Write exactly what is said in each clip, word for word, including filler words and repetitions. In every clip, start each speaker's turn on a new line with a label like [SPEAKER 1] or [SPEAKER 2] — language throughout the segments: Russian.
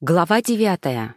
[SPEAKER 1] Глава девятая.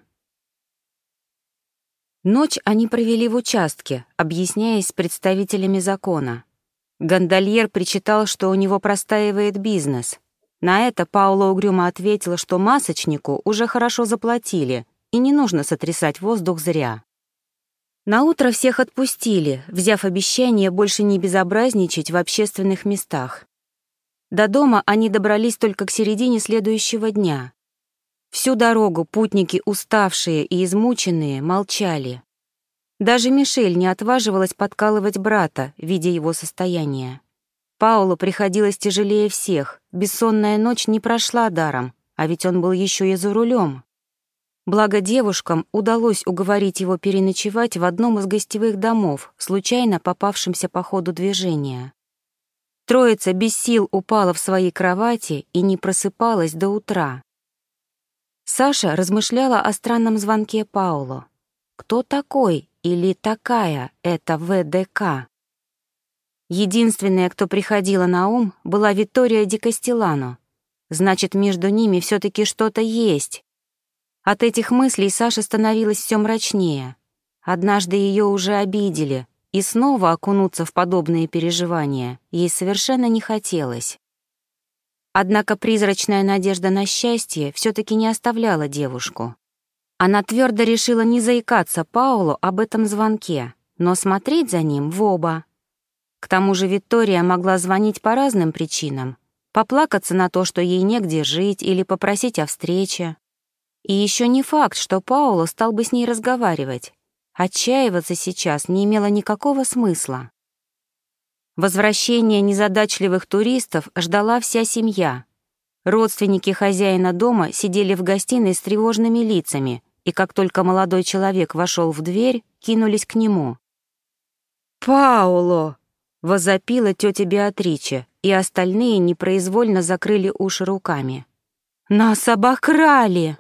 [SPEAKER 1] Ночь они провели в участке, объясняясь с представителями закона. Гондольер причитал, что у него простаивает бизнес. На это Паула угрюмо ответила, что масочнику уже хорошо заплатили, и не нужно сотрясать воздух зря. Наутро всех отпустили, взяв обещание больше не безобразничать в общественных местах. До дома они добрались только к середине следующего дня. Всю дорогу путники, уставшие и измученные, молчали. Даже Мишель не отваживалась подкалывать брата, видя его состояние. Паулу приходилось тяжелее всех, бессонная ночь не прошла даром, а ведь он был еще и за рулем. Благо девушкам удалось уговорить его переночевать в одном из гостевых домов, случайно попавшемся по ходу движения. Троица без сил упала в свои кровати и не просыпалась до утра. Саша размышляла о странном звонке Пауло. Кто такой или такая эта вэ дэ ка? Единственная, кто приходила на ум, была Виттория ди Кастеллано. Значит, между ними все-таки что-то есть. От этих мыслей Саше становилось все мрачнее. Однажды ее уже обидели, и снова окунуться в подобные переживания ей совершенно не хотелось. Однако призрачная надежда на счастье все-таки не оставляла девушку. Она твердо решила не заикаться Паулу об этом звонке, но смотреть за ним в оба. К тому же Виттория могла звонить по разным причинам, поплакаться на то, что ей негде жить, или попросить о встрече. И еще не факт, что Пауло стал бы с ней разговаривать. Отчаиваться сейчас не имело никакого смысла. Возвращение незадачливых туристов ждала вся семья. Родственники хозяина дома сидели в гостиной с тревожными лицами, и как только молодой человек вошел в дверь, кинулись к нему. «Пауло!» — возопила тетя Беатриче, и остальные непроизвольно закрыли уши руками. «Нас обокрали!»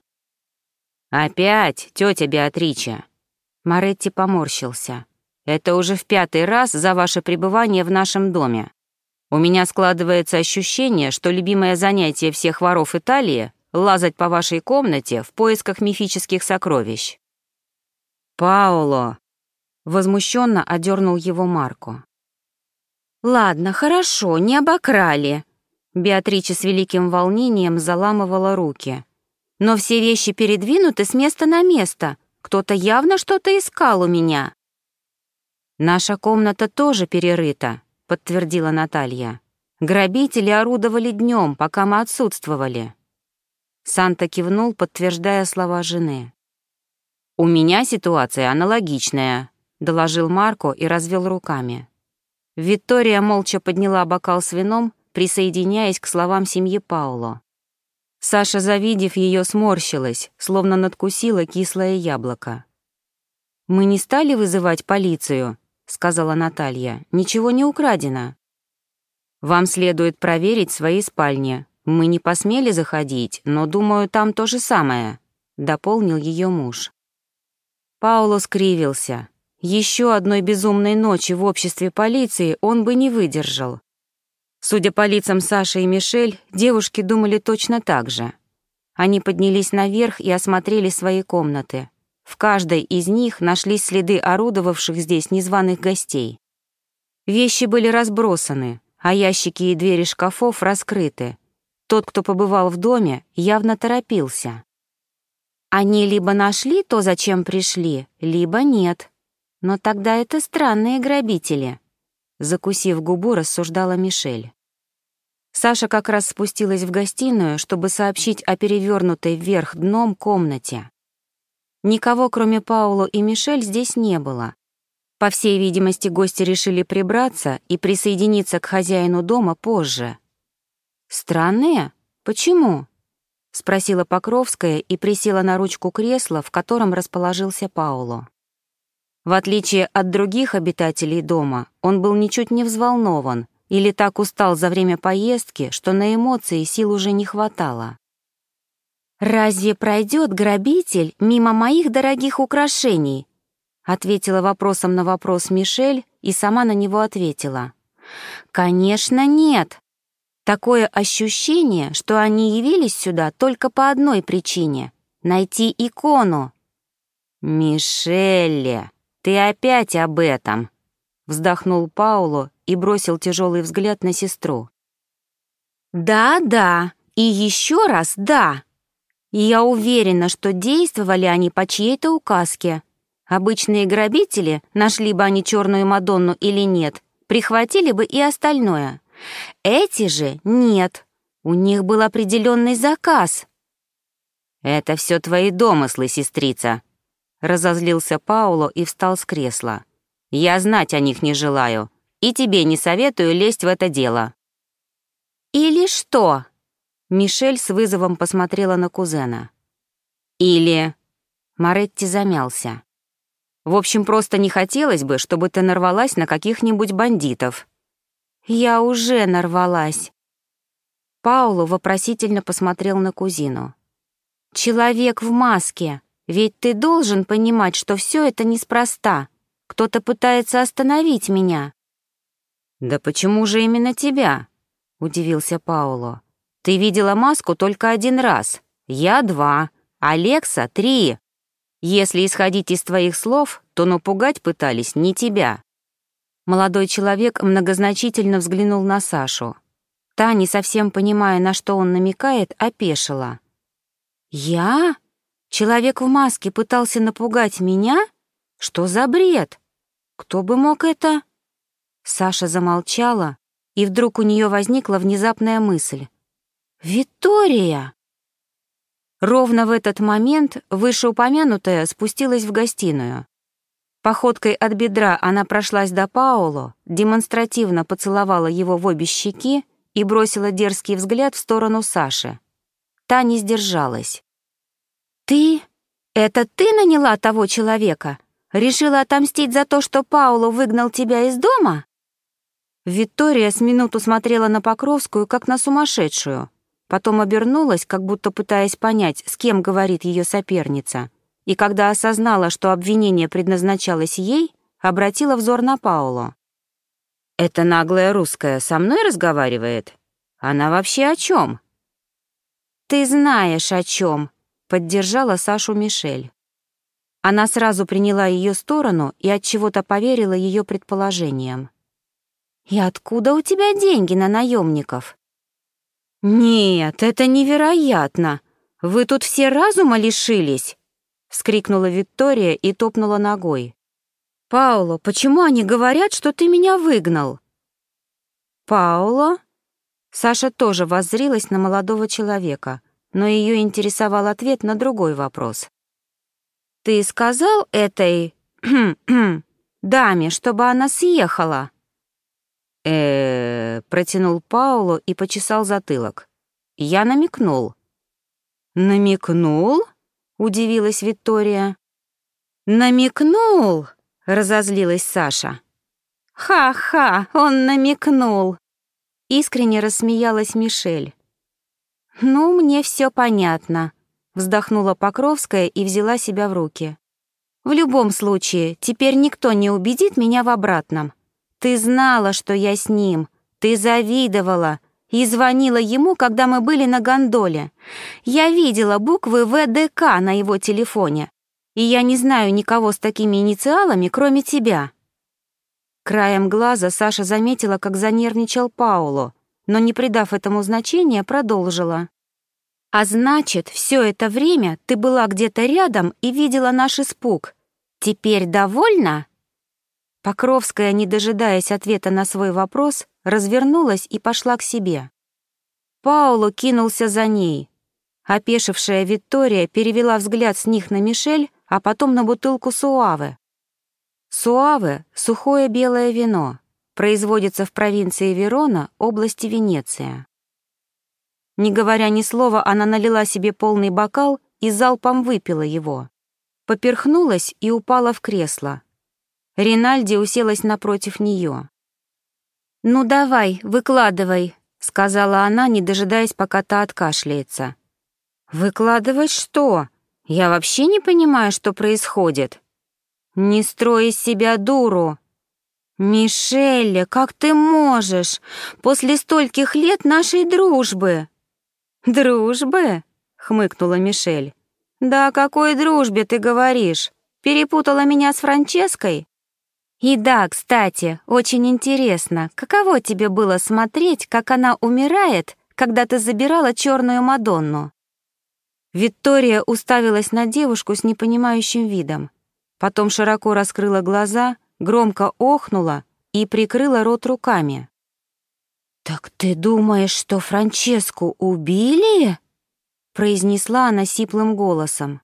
[SPEAKER 1] «Опять, тетя Беатриче!» Моретти поморщился. «Это уже в пятый раз за ваше пребывание в нашем доме. У меня складывается ощущение, что любимое занятие всех воров Италии — лазать по вашей комнате в поисках мифических сокровищ». «Пауло!» — возмущенно одернул его Марко. «Ладно, хорошо, не обокрали». Беатриче с великим волнением заламывала руки. «Но все вещи передвинуты с места на место. Кто-то явно что-то искал у меня». «Наша комната тоже перерыта», — подтвердила Наталья. «Грабители орудовали днем, пока мы отсутствовали». Санта кивнул, подтверждая слова жены. «У меня ситуация аналогичная», — доложил Марко и развел руками. Виттория молча подняла бокал с вином, присоединяясь к словам семьи Пауло. Саша, завидев ее, сморщилась, словно надкусила кислое яблоко. «Мы не стали вызывать полицию», — сказала Наталья. «Ничего не украдено». «Вам следует проверить свои спальни. Мы не посмели заходить, но, думаю, там то же самое», — дополнил ее муж. Пауло скривился. Еще одной безумной ночи в обществе полиции он бы не выдержал. Судя по лицам Саши и Мишель, девушки думали точно так же. Они поднялись наверх и осмотрели свои комнаты. В каждой из них нашлись следы орудовавших здесь незваных гостей. Вещи были разбросаны, а ящики и двери шкафов раскрыты. Тот, кто побывал в доме, явно торопился. Они либо нашли то, зачем пришли, либо нет. Но тогда это странные грабители, закусив губу, рассуждала Мишель. Саша как раз спустилась в гостиную, чтобы сообщить о перевернутой вверх дном комнате. Никого, кроме Пауло и Мишель, здесь не было. По всей видимости, гости решили прибраться и присоединиться к хозяину дома позже. «Странные? Почему?» — спросила Покровская и присела на ручку кресла, в котором расположился Пауло. В отличие от других обитателей дома, он был ничуть не взволнован или так устал за время поездки, что на эмоции сил уже не хватало. «Разве пройдет грабитель мимо моих дорогих украшений?» — ответила вопросом на вопрос Мишель и сама на него ответила. «Конечно, нет. Такое ощущение, что они явились сюда только по одной причине — найти икону». «Мишелле, ты опять об этом?» — вздохнул Пауло и бросил тяжелый взгляд на сестру. «Да-да, и еще раз да. И я уверена, что действовали они по чьей-то указке. Обычные грабители, нашли бы они черную Мадонну или нет, прихватили бы и остальное. Эти же нет, у них был определенный заказ». «Это все твои домыслы, сестрица», — разозлился Пауло и встал с кресла. «Я знать о них не желаю, и тебе не советую лезть в это дело». «Или что?» — Мишель с вызовом посмотрела на кузена. «Или...» — Моретти замялся. «В общем, просто не хотелось бы, чтобы ты нарвалась на каких-нибудь бандитов». «Я уже нарвалась». Пауло вопросительно посмотрел на кузину. «Человек в маске, ведь ты должен понимать, что все это неспроста. Кто-то пытается остановить меня». «Да почему же именно тебя?» — удивился Пауло. «Ты видела маску только один раз, я два, Алекса три. Если исходить из твоих слов, то напугать пытались не тебя». Молодой человек многозначительно взглянул на Сашу. Та, не совсем понимая, на что он намекает, опешила. «Я? Человек в маске пытался напугать меня? Что за бред? Кто бы мог это?» Саша замолчала, и вдруг у нее возникла внезапная мысль. «Виктория!» Ровно в этот момент вышеупомянутая спустилась в гостиную. Походкой от бедра она прошлась до Пауло, демонстративно поцеловала его в обе щеки и бросила дерзкий взгляд в сторону Саши. Та не сдержалась. «Ты? Это ты наняла того человека? Решила отомстить за то, что Пауло выгнал тебя из дома?» Виктория с минуту смотрела на Покровскую, как на сумасшедшую, потом обернулась, как будто пытаясь понять, с кем говорит ее соперница, и когда осознала, что обвинение предназначалось ей, обратила взор на Пауло. «Эта наглая русская со мной разговаривает? Она вообще о чем?» «Ты знаешь, о чем», — поддержала Сашу Мишель. Она сразу приняла ее сторону и отчего-то поверила ее предположениям. «И откуда у тебя деньги на наемников?» «Нет, это невероятно! Вы тут все разума лишились!» — вскрикнула Виктория и топнула ногой. «Пауло, почему они говорят, что ты меня выгнал?» «Пауло?» Саша тоже воззрилась на молодого человека, но ее интересовал ответ на другой вопрос. «Ты сказал этой даме, чтобы она съехала?» э протянул Пауло и почесал затылок. «Я намекнул». «Намекнул?» — удивилась Виктория. «Намекнул?» — разозлилась Саша. «Ха-ха, он намекнул!» Искренне рассмеялась Мишель. «Ну, мне все понятно», — вздохнула Покровская и взяла себя в руки. «В любом случае, теперь никто не убедит меня в обратном. Ты знала, что я с ним, ты завидовала и звонила ему, когда мы были на гондоле. Я видела буквы вэ дэ ка на его телефоне, и я не знаю никого с такими инициалами, кроме тебя». Краем глаза Саша заметила, как занервничал Пауло, но, не придав этому значения, продолжила. «А значит, все это время ты была где-то рядом и видела наш испуг. Теперь довольна?» Покровская, не дожидаясь ответа на свой вопрос, развернулась и пошла к себе. Пауло кинулся за ней. Опешившая Виктория перевела взгляд с них на Мишель, а потом на бутылку суаве. Суаве — сухое белое вино, производится в провинции Верона, области Венеция. Не говоря ни слова, она налила себе полный бокал и залпом выпила его. Поперхнулась и упала в кресло. Ринальди уселась напротив нее. «Ну давай, выкладывай», — сказала она, не дожидаясь, пока та откашляется. «Выкладывать что? Я вообще не понимаю, что происходит». «Не строй из себя дуру!» «Мишель, как ты можешь? После стольких лет нашей дружбы!» «Дружбы?» — хмыкнула Мишель. «Да о какой дружбе ты говоришь? Перепутала меня с Франческой?» «И да, кстати, очень интересно, каково тебе было смотреть, как она умирает, когда ты забирала черную Мадонну?» Виктория уставилась на девушку с непонимающим видом. Потом широко раскрыла глаза, громко охнула и прикрыла рот руками. «Так ты думаешь, что Франческу убили?» произнесла она сиплым голосом.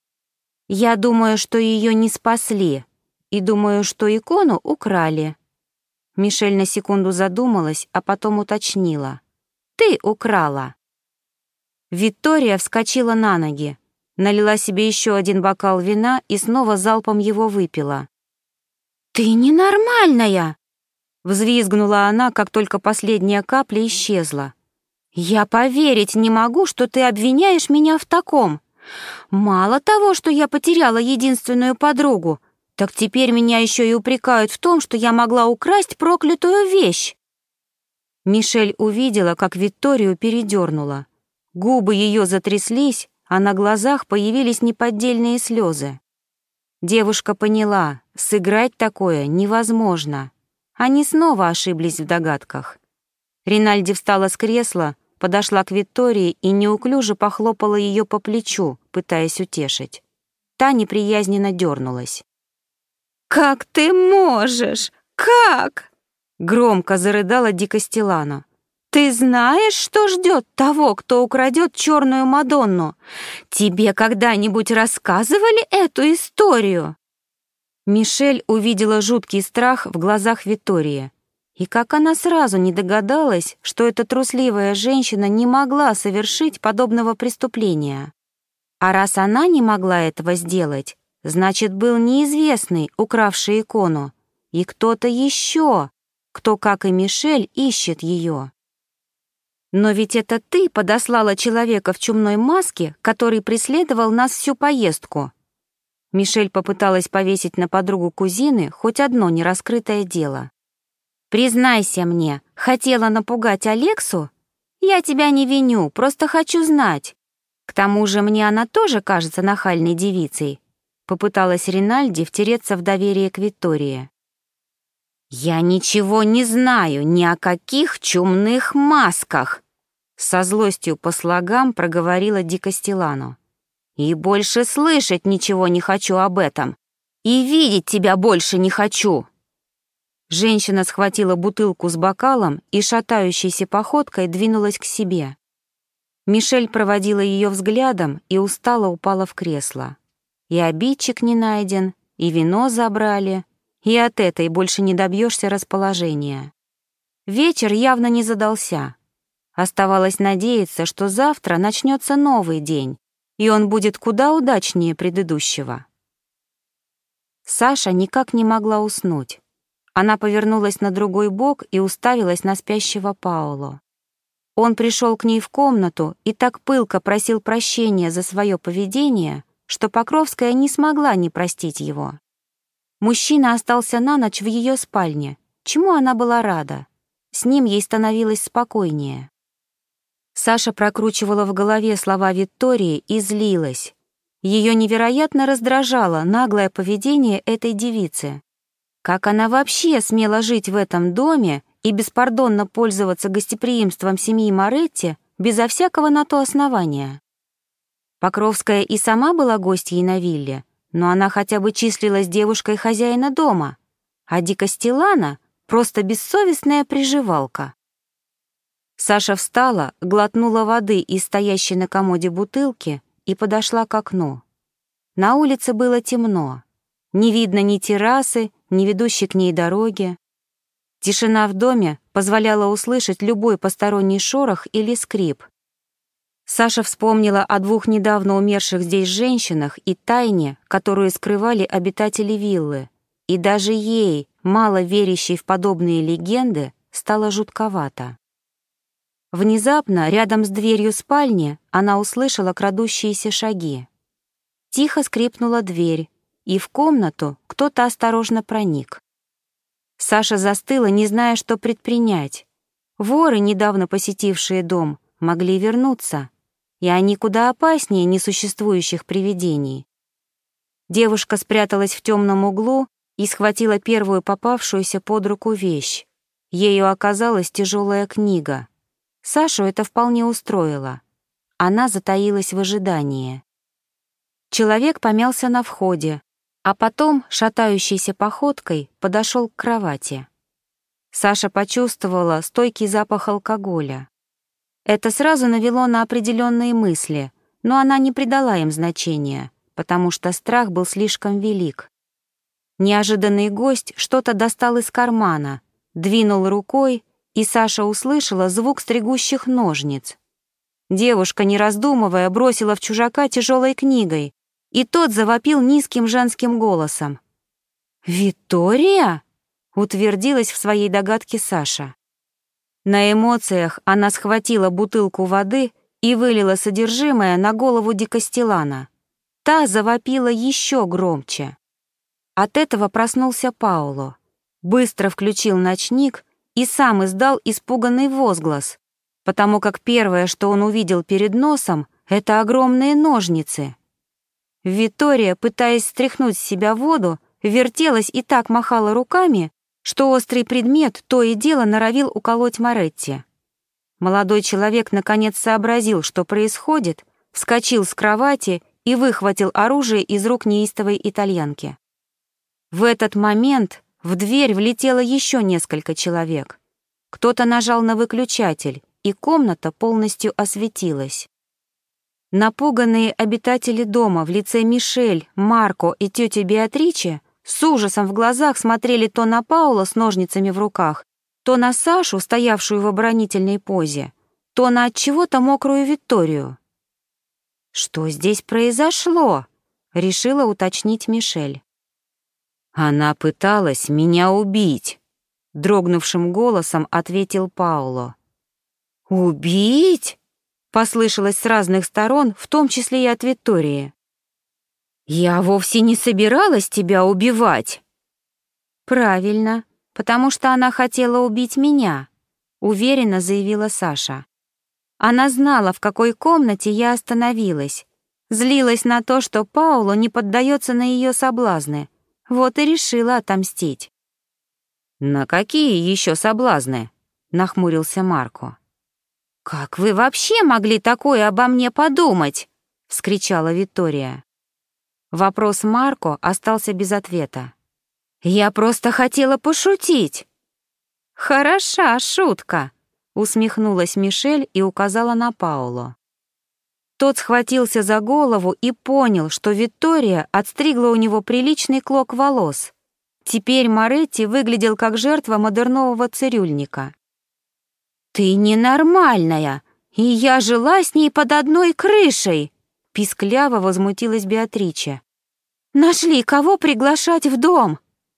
[SPEAKER 1] «Я думаю, что ее не спасли, и думаю, что икону украли». Мишель на секунду задумалась, а потом уточнила. «Ты украла». Виктория вскочила на ноги, налила себе еще один бокал вина и снова залпом его выпила. «Ты ненормальная!» — взвизгнула она, как только последняя капля исчезла. «Я поверить не могу, что ты обвиняешь меня в таком. Мало того, что я потеряла единственную подругу, так теперь меня еще и упрекают в том, что я могла украсть проклятую вещь». Мишель увидела, как Викторию передернула. Губы ее затряслись, а на глазах появились неподдельные слезы. Девушка поняла, сыграть такое невозможно. Они снова ошиблись в догадках. Ринальди встала с кресла, подошла к Виктории и неуклюже похлопала ее по плечу, пытаясь утешить. Та неприязненно дернулась. «Как ты можешь? Как?» Громко зарыдала Ди Кастеллано. «Ты знаешь, что ждет того, кто украдет черную Мадонну? Тебе когда-нибудь рассказывали эту историю?» Мишель увидела жуткий страх в глазах Виктории. И как она сразу не догадалась, что эта трусливая женщина не могла совершить подобного преступления. А раз она не могла этого сделать, значит, был неизвестный, укравший икону, и кто-то еще, кто, как и Мишель, ищет ее. «Но ведь это ты подослала человека в чумной маске, который преследовал нас всю поездку». Мишель попыталась повесить на подругу кузины хоть одно нераскрытое дело. «Признайся мне, хотела напугать Алексу? Я тебя не виню, просто хочу знать. К тому же мне она тоже кажется нахальной девицей», попыталась Ринальди втереться в доверие к Виктории. «Я ничего не знаю ни о каких чумных масках!» Со злостью по слогам проговорила Ди Кастеллано. «И больше слышать ничего не хочу об этом! И видеть тебя больше не хочу!» Женщина схватила бутылку с бокалом и шатающейся походкой двинулась к себе. Мишель проводила ее взглядом и устало упала в кресло. И обидчик не найден, и вино забрали, и от этой больше не добьешься расположения. Вечер явно не задался. Оставалось надеяться, что завтра начнется новый день, и он будет куда удачнее предыдущего. Саша никак не могла уснуть. Она повернулась на другой бок и уставилась на спящего Паоло. Он пришел к ней в комнату и так пылко просил прощения за свое поведение, что Покровская не смогла не простить его. Мужчина остался на ночь в ее спальне, чему она была рада. С ним ей становилось спокойнее. Саша прокручивала в голове слова Виктории и злилась. Ее невероятно раздражало наглое поведение этой девицы. Как она вообще смела жить в этом доме и беспардонно пользоваться гостеприимством семьи Моретти безо всякого на то основания? Покровская и сама была гостьей на вилле, но она хотя бы числилась девушкой хозяина дома, а Ди Кастеллано — просто бессовестная приживалка. Саша встала, глотнула воды из стоящей на комоде бутылки и подошла к окну. На улице было темно. Не видно ни террасы, ни ведущей к ней дороги. Тишина в доме позволяла услышать любой посторонний шорох или скрип. Саша вспомнила о двух недавно умерших здесь женщинах и тайне, которую скрывали обитатели виллы, и даже ей, мало верящей в подобные легенды, стало жутковато. Внезапно, рядом с дверью спальни, она услышала крадущиеся шаги. Тихо скрипнула дверь, и в комнату кто-то осторожно проник. Саша застыла, не зная, что предпринять. Воры, недавно посетившие дом, могли вернуться. и они куда опаснее несуществующих привидений. Девушка спряталась в темном углу и схватила первую попавшуюся под руку вещь. Ею оказалась тяжелая книга. Сашу это вполне устроило. Она затаилась в ожидании. Человек помялся на входе, а потом, шатающейся походкой, подошел к кровати. Саша почувствовала стойкий запах алкоголя. Это сразу навело на определенные мысли, но она не придала им значения, потому что страх был слишком велик. Неожиданный гость что-то достал из кармана, двинул рукой, и Саша услышала звук стригущих ножниц. Девушка, не раздумывая, бросила в чужака тяжелой книгой, и тот завопил низким женским голосом. «Виктория?» — утвердилась в своей догадке Саша. На эмоциях она схватила бутылку воды и вылила содержимое на голову Дикостелана. Та завопила еще громче. От этого проснулся Пауло, быстро включил ночник и сам издал испуганный возглас, потому как первое, что он увидел перед носом, это огромные ножницы. Виктория, пытаясь стряхнуть с себя воду, вертелась и так махала руками, что острый предмет то и дело норовил уколоть Моретти. Молодой человек наконец сообразил, что происходит, вскочил с кровати и выхватил оружие из рук неистовой итальянки. В этот момент в дверь влетело еще несколько человек. Кто-то нажал на выключатель, и комната полностью осветилась. Напуганные обитатели дома в лице Мишель, Марко и тети Беатриче с ужасом в глазах смотрели то на Паула с ножницами в руках, то на Сашу, стоявшую в оборонительной позе, то на от чего-то мокрую Викторию. «Что здесь произошло?» — решила уточнить Мишель. «Она пыталась меня убить», — дрогнувшим голосом ответил Пауло. «Убить?» — послышалось с разных сторон, в том числе и от Виктории. «Я вовсе не собиралась тебя убивать». «Правильно, потому что она хотела убить меня», — уверенно заявила Саша. Она знала, в какой комнате я остановилась, злилась на то, что Пауло не поддается на ее соблазны, вот и решила отомстить. «На какие еще соблазны?» — нахмурился Марко. «Как вы вообще могли такое обо мне подумать?» — вскричала Виктория. Вопрос Марко остался без ответа. «Я просто хотела пошутить». «Хороша шутка», — усмехнулась Мишель и указала на Пауло. Тот схватился за голову и понял, что Виктория отстригла у него приличный клок волос. Теперь Моретти выглядел как жертва модернового цирюльника. «Ты ненормальная, и я жила с ней под одной крышей!» — пискляво возмутилась Беатриче. «Нашли, кого приглашать в дом?»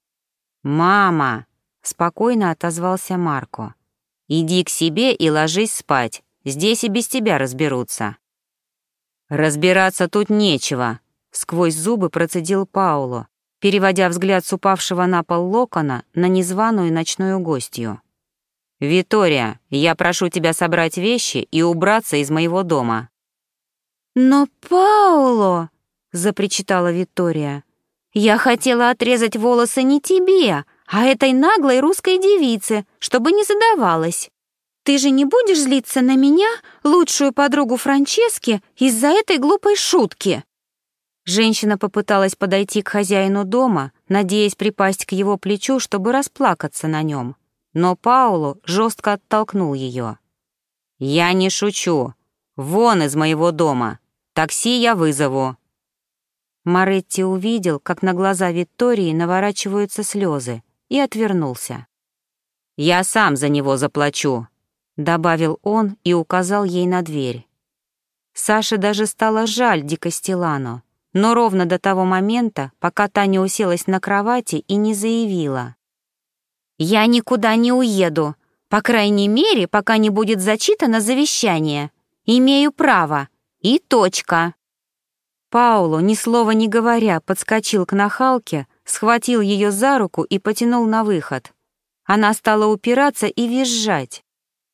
[SPEAKER 1] «Мама!» — спокойно отозвался Марко. «Иди к себе и ложись спать, здесь и без тебя разберутся». «Разбираться тут нечего», — сквозь зубы процедил Пауло, переводя взгляд с упавшего на пол локона на незваную ночную гостью. «Виктория, я прошу тебя собрать вещи и убраться из моего дома». «Но, Пауло», — запричитала Виктория, — «я хотела отрезать волосы не тебе, а этой наглой русской девице, чтобы не задавалась. Ты же не будешь злиться на меня, лучшую подругу Франчески, из-за этой глупой шутки?» Женщина попыталась подойти к хозяину дома, надеясь припасть к его плечу, чтобы расплакаться на нем. Но Пауло жестко оттолкнул ее. «Я не шучу. Вон из моего дома. Такси я вызову». Моретти увидел, как на глаза Виктории наворачиваются слезы, и отвернулся. «Я сам за него заплачу», — добавил он и указал ей на дверь. Саше даже стало жаль Дикостелано, но ровно до того момента, пока та не уселась на кровати и не заявила: «Я никуда не уеду, по крайней мере, пока не будет зачитано завещание. Имею право. И точка». Пауло, ни слова не говоря, подскочил к нахалке, схватил ее за руку и потянул на выход. Она стала упираться и визжать.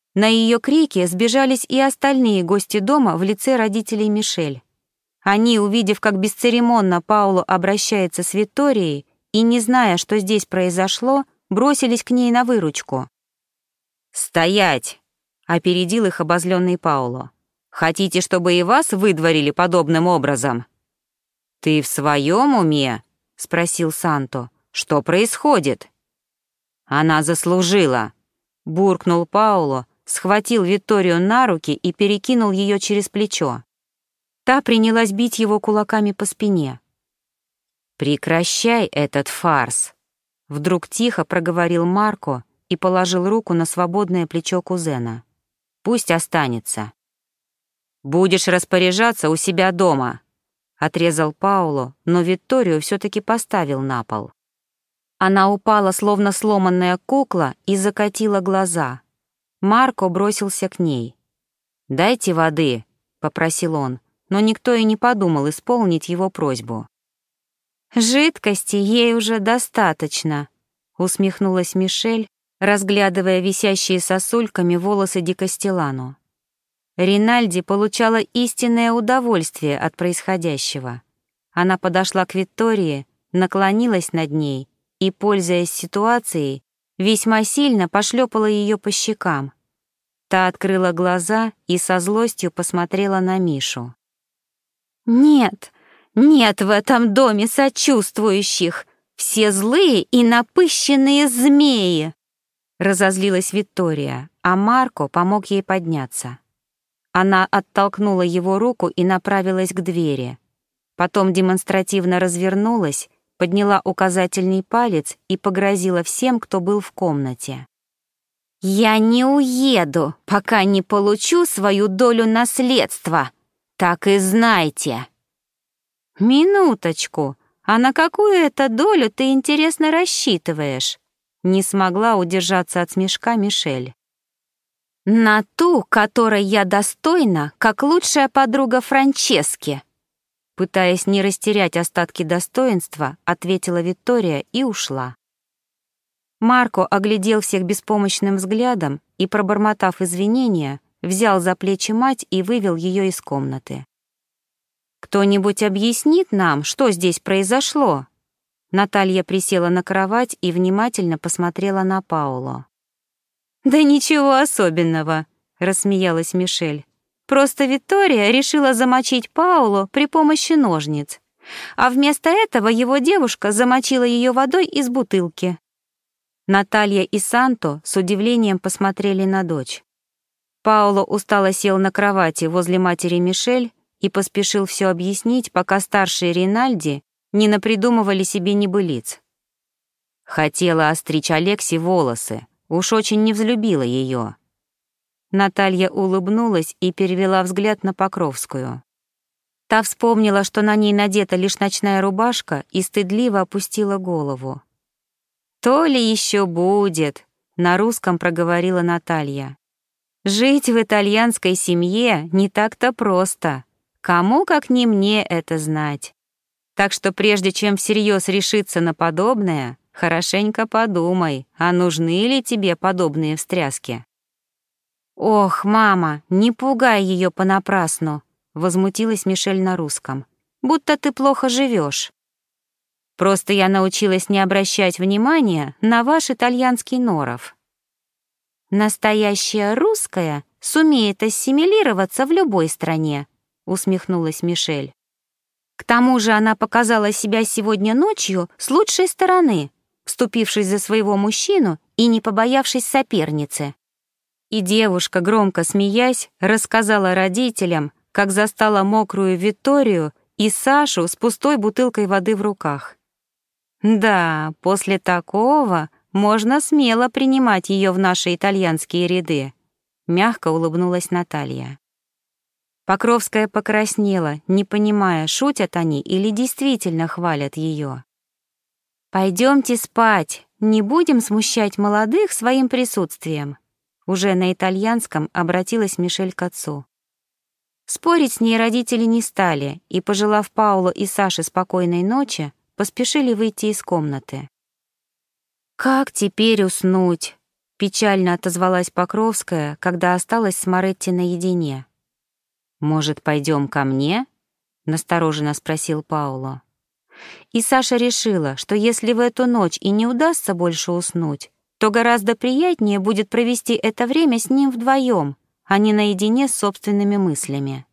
[SPEAKER 1] На ее крики сбежались и остальные гости дома в лице родителей Мишель. Они, увидев, как бесцеремонно Пауло обращается с Витторией и не зная, что здесь произошло, бросились к ней на выручку. «Стоять!» — опередил их обозленный Пауло. «Хотите, чтобы и вас выдворили подобным образом?» «Ты в своем уме?» — спросил Санто. «Что происходит?» «Она заслужила!» — буркнул Пауло, схватил Витторию на руки и перекинул ее через плечо. Та принялась бить его кулаками по спине. «Прекращай этот фарс!» — вдруг тихо проговорил Марко и положил руку на свободное плечо кузена. «Пусть останется». «Будешь распоряжаться у себя дома», — отрезал Пауло, но Витторию все-таки поставил на пол. Она упала, словно сломанная кукла, и закатила глаза. Марко бросился к ней. «Дайте воды», — попросил он, но никто и не подумал исполнить его просьбу. «Жидкости ей уже достаточно», — усмехнулась Мишель, разглядывая висящие сосульками волосы Ди Кастеллано. Ринальди получала истинное удовольствие от происходящего. Она подошла к Виттории, наклонилась над ней и, пользуясь ситуацией, весьма сильно пошлепала ее по щекам. Та открыла глаза и со злостью посмотрела на Мишу. «Нет, нет в этом доме сочувствующих! Все злые и напыщенные змеи!» Разозлилась Виттория, а Марко помог ей подняться. Она оттолкнула его руку и направилась к двери. Потом демонстративно развернулась, подняла указательный палец и погрозила всем, кто был в комнате. «Я не уеду, пока не получу свою долю наследства. Так и знайте». «Минуточку, а на какую это долю ты, интересно, рассчитываешь?» Не смогла удержаться от смешка Мишель. «На ту, которой я достойна, как лучшая подруга Франчески», пытаясь не растерять остатки достоинства, ответила Виттория и ушла. Марко оглядел всех беспомощным взглядом и, пробормотав извинения, взял за плечи мать и вывел ее из комнаты. «Кто-нибудь объяснит нам, что здесь произошло?» Наталья присела на кровать и внимательно посмотрела на Пауло. «Да ничего особенного», — рассмеялась Мишель. «Просто Виттория решила замочить Пауло при помощи ножниц, а вместо этого его девушка замочила ее водой из бутылки». Наталья и Санто с удивлением посмотрели на дочь. Пауло устало сел на кровати возле матери Мишель и поспешил все объяснить, пока старшие Ринальди не напридумывали себе небылиц. Хотела остричь Алексе волосы, уж очень не взлюбила ее. Наталья улыбнулась и перевела взгляд на Покровскую. Та вспомнила, что на ней надета лишь ночная рубашка, и стыдливо опустила голову. «То ли еще будет», — на русском проговорила Наталья. «Жить в итальянской семье не так-то просто. Кому, как не мне, это знать. Так что прежде чем всерьез решиться на подобное, хорошенько подумай, а нужны ли тебе подобные встряски». «Ох, мама, не пугай ее понапрасну», — возмутилась Мишель на русском. «Будто ты плохо живешь. Просто я научилась не обращать внимания на ваш итальянский норов». «Настоящая русская сумеет ассимилироваться в любой стране», — усмехнулась Мишель. «К тому же она показала себя сегодня ночью с лучшей стороны, вступившись за своего мужчину и не побоявшись соперницы». И девушка, громко смеясь, рассказала родителям, как застала мокрую Витторию и Сашу с пустой бутылкой воды в руках. «Да, после такого можно смело принимать ее в наши итальянские ряды», — мягко улыбнулась Наталья. Покровская покраснела, не понимая, шутят они или действительно хвалят ее. «Пойдемте спать, не будем смущать молодых своим присутствием», — уже на итальянском обратилась Мишель к отцу. Спорить с ней родители не стали и, пожелав Пауло и Саше спокойной ночи, поспешили выйти из комнаты. «Как теперь уснуть?» Печально отозвалась Покровская, когда осталась с Моретти наедине. «Может, пойдем ко мне?» — настороженно спросил Пауло. И Саша решила, что если в эту ночь и не удастся больше уснуть, то гораздо приятнее будет провести это время с ним вдвоем, а не наедине с собственными мыслями.